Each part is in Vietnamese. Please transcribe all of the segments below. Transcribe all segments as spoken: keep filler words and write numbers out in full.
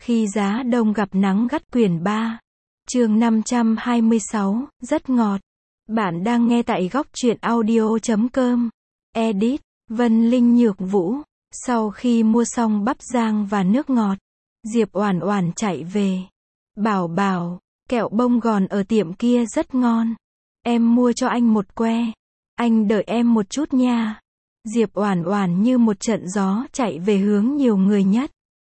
Khi giá đông gặp nắng gắt quyển ba. Chương năm trăm hai mươi sáu, rất ngọt. Bạn đang nghe tại góc truyện audio chấm com. Edit, Vân Linh Nhược Vũ. Sau khi mua xong bắp rang và nước ngọt, Diệp Oản Oản chạy về. Bảo bảo, kẹo bông gòn ở tiệm kia rất ngon. Em mua cho anh một que. Anh đợi em một chút nha. Diệp Oản Oản như một trận gió chạy về hướng nhiều người nhất.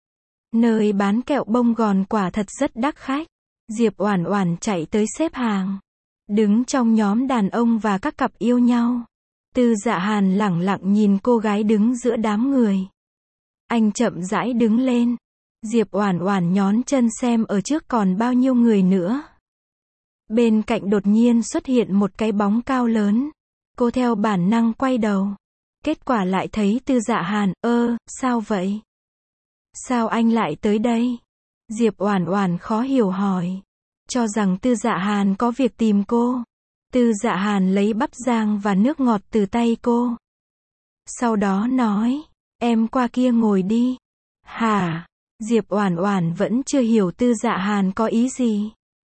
Nơi bán kẹo bông gòn quả thật rất đắt khách. Diệp Oản Oản chạy tới xếp hàng. Đứng trong nhóm đàn ông và các cặp yêu nhau. Tư Dạ Hàn lẳng lặng nhìn cô gái đứng giữa đám người. Anh chậm rãi đứng lên. Diệp Oản Oản nhón chân xem ở trước còn bao nhiêu người nữa. Bên cạnh đột nhiên xuất hiện một cái bóng cao lớn. Cô theo bản năng quay đầu. Kết quả lại thấy Tư Dạ Hàn, ơ, sao vậy? Sao anh lại tới đây? Diệp Oản Oản khó hiểu hỏi. Cho rằng Tư Dạ Hàn có việc tìm cô. Tư Dạ Hàn lấy bắp rang và nước ngọt từ tay cô. Sau đó nói, em qua kia ngồi đi. Hả? Diệp Oản Oản vẫn chưa hiểu Tư Dạ Hàn có ý gì.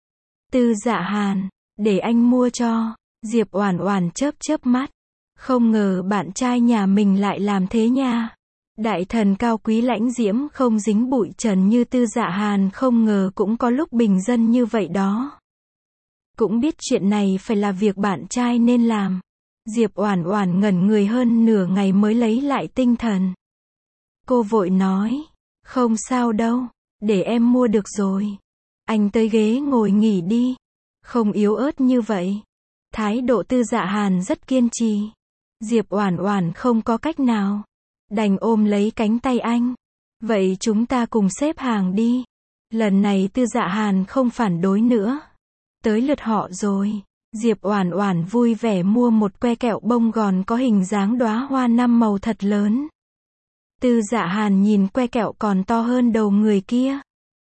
Tư Dạ Hàn, để anh mua cho. Diệp Oản Oản chớp chớp mắt. Không ngờ bạn trai nhà mình lại làm thế nha. Đại thần cao quý lãnh diễm không dính bụi trần như Tư Dạ Hàn không ngờ cũng có lúc bình dân như vậy đó. Cũng biết chuyện này phải là việc bạn trai nên làm. Diệp Oản Oản ngẩn người hơn nửa ngày mới lấy lại tinh thần. Cô vội nói, không sao đâu, để em mua được rồi. Anh tới ghế ngồi nghỉ đi. Không yếu ớt như vậy. Thái độ Tư Dạ Hàn rất kiên trì. Diệp Oản Oản không có cách nào. Đành ôm lấy cánh tay anh. Vậy chúng ta cùng xếp hàng đi. Lần này Tư Dạ Hàn không phản đối nữa. Tới lượt họ rồi. Diệp Oản Oản vui vẻ mua một que kẹo bông gòn có hình dáng đóa hoa năm màu thật lớn. Tư Dạ Hàn nhìn que kẹo còn to hơn đầu người kia.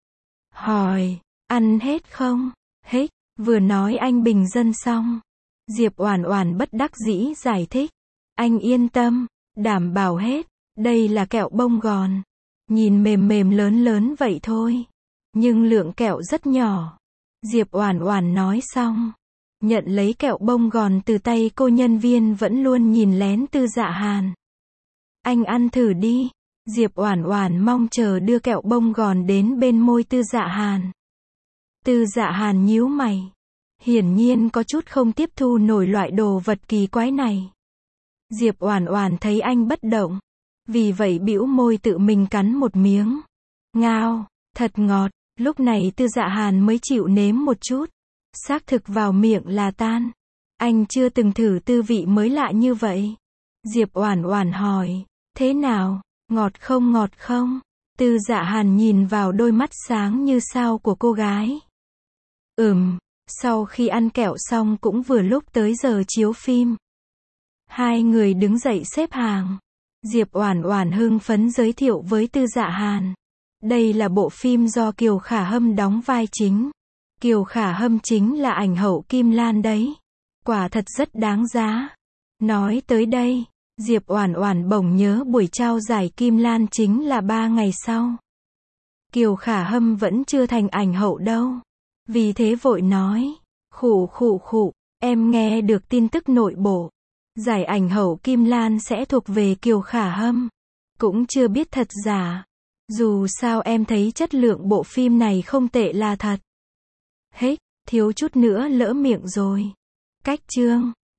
Hỏi, ăn hết không? Hết, vừa nói anh bình dân xong. Diệp Oản Oản bất đắc dĩ giải thích. Anh yên tâm, đảm bảo hết. Đây là kẹo bông gòn. Nhìn mềm mềm lớn lớn vậy thôi. Nhưng lượng kẹo rất nhỏ. Diệp Oản Oản nói xong. Nhận lấy kẹo bông gòn từ tay cô nhân viên vẫn luôn nhìn lén Tư Dạ Hàn. Anh ăn thử đi. Diệp Oản Oản mong chờ đưa kẹo bông gòn đến bên môi Tư Dạ Hàn. Tư Dạ Hàn nhíu mày. Hiển nhiên có chút không tiếp thu nổi loại đồ vật kỳ quái này. Diệp Oản Oản thấy anh bất động. Vì vậy bĩu môi tự mình cắn một miếng. Ngao, thật ngọt. Lúc này Tư Dạ Hàn mới chịu nếm một chút. Xác thực vào miệng là tan. Anh chưa từng thử tư vị mới lạ như vậy. Diệp Oản Oản hỏi, thế nào, ngọt không ngọt không? Tư Dạ Hàn nhìn vào đôi mắt sáng như sao của cô gái. Ừm, sau khi ăn kẹo xong cũng vừa lúc tới giờ chiếu phim. Hai người đứng dậy xếp hàng. Diệp Oản Oản hưng phấn giới thiệu với Tư Dạ Hàn. Đây là bộ phim do Kiều Khả Hâm đóng vai chính. Kiều Khả Hâm chính là ảnh hậu Kim Lan đấy. Quả thật rất đáng giá. Nói tới đây, Diệp Oản Oản bỗng nhớ buổi trao giải Kim Lan chính là ba ngày sau. Kiều Khả Hâm vẫn chưa thành ảnh hậu đâu. Vì thế vội nói, khụ khụ khụ, em nghe được tin tức nội bộ. Giải ảnh hậu Kim Lan sẽ thuộc về Kiều Khả Hâm. Cũng chưa biết thật giả. Dù sao em thấy chất lượng bộ phim này không tệ là thật. Hết, thiếu chút nữa lỡ miệng rồi. Cách chương